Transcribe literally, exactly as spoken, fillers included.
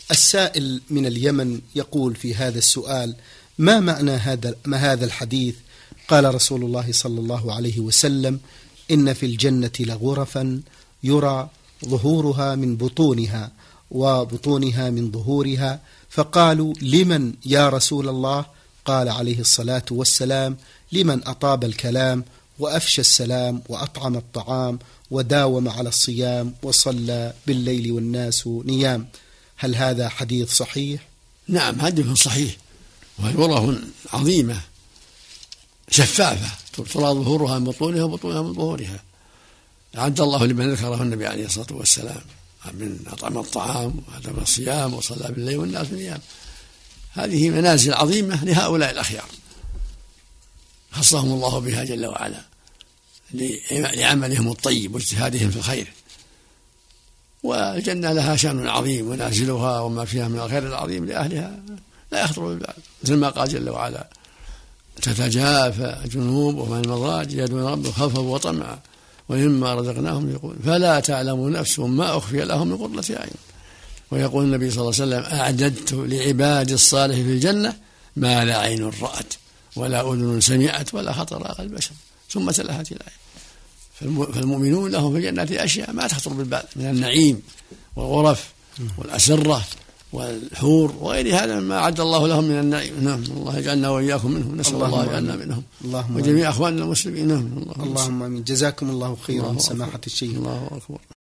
السائل من اليمن يقول في هذا السؤال: ما معنى هذا ما هذا الحديث؟ قال رسول الله صلى الله عليه وسلم: إن في الجنة لغرفا يرى ظهورها من بطونها وبطونها من ظهورها. فقالوا: لمن يا رسول الله؟ قال عليه الصلاة والسلام: لمن أطاب الكلام وأفشى السلام وأطعم الطعام وداوم على الصيام وصلى بالليل والناس نيام. هل هذا حديث صحيح؟ نعم، حديث صحيح، وهي غرف عظيمة شفافة ترى ظهورها من بطونها وبطونها من ظهورها، أعد الله لمن ذكره النبي عليه الصلاة والسلام من أطعم الطعام وأدام الصيام وصلى بالليل والناس نيام. هذه منازل عظيمة لهؤلاء الأخيار خصهم الله بها جل وعلا لعملهم الطيب واجتهادهم في الخير. والجنة لها شأن عظيم، ونازلها وما فيها من الخير العظيم لأهلها لا يخطر بالبال، مثل ما قال جل وعلا: تتجافى جنوبهم عن المضاجع يدعون ربهم خوفا وطمعا ومما رزقناهم يقول فلا تعلم نفس ما أخفي لهم من قرة أعين. ويقول النبي صلى الله عليه وسلم: أعددت لعبادي الصالح في الجنة ما لا عين رأت ولا أذن سمعت ولا خطر على البشر. ثم تلهت الآية. فالمؤمنون لهم في الجنة أشياء ما تخطر بالبال من النعيم والغرف والأسرة والحور وغير هذا مما أعد الله لهم من النعيم. نعم، الله يجعلنا وإياكم منهم، نسأل الله يجعلنا منهم وجميع أخواننا المسلمين. نعم، اللهم آمين. جزاكم الله خيرا سماحة الشيخ. الله أكبر.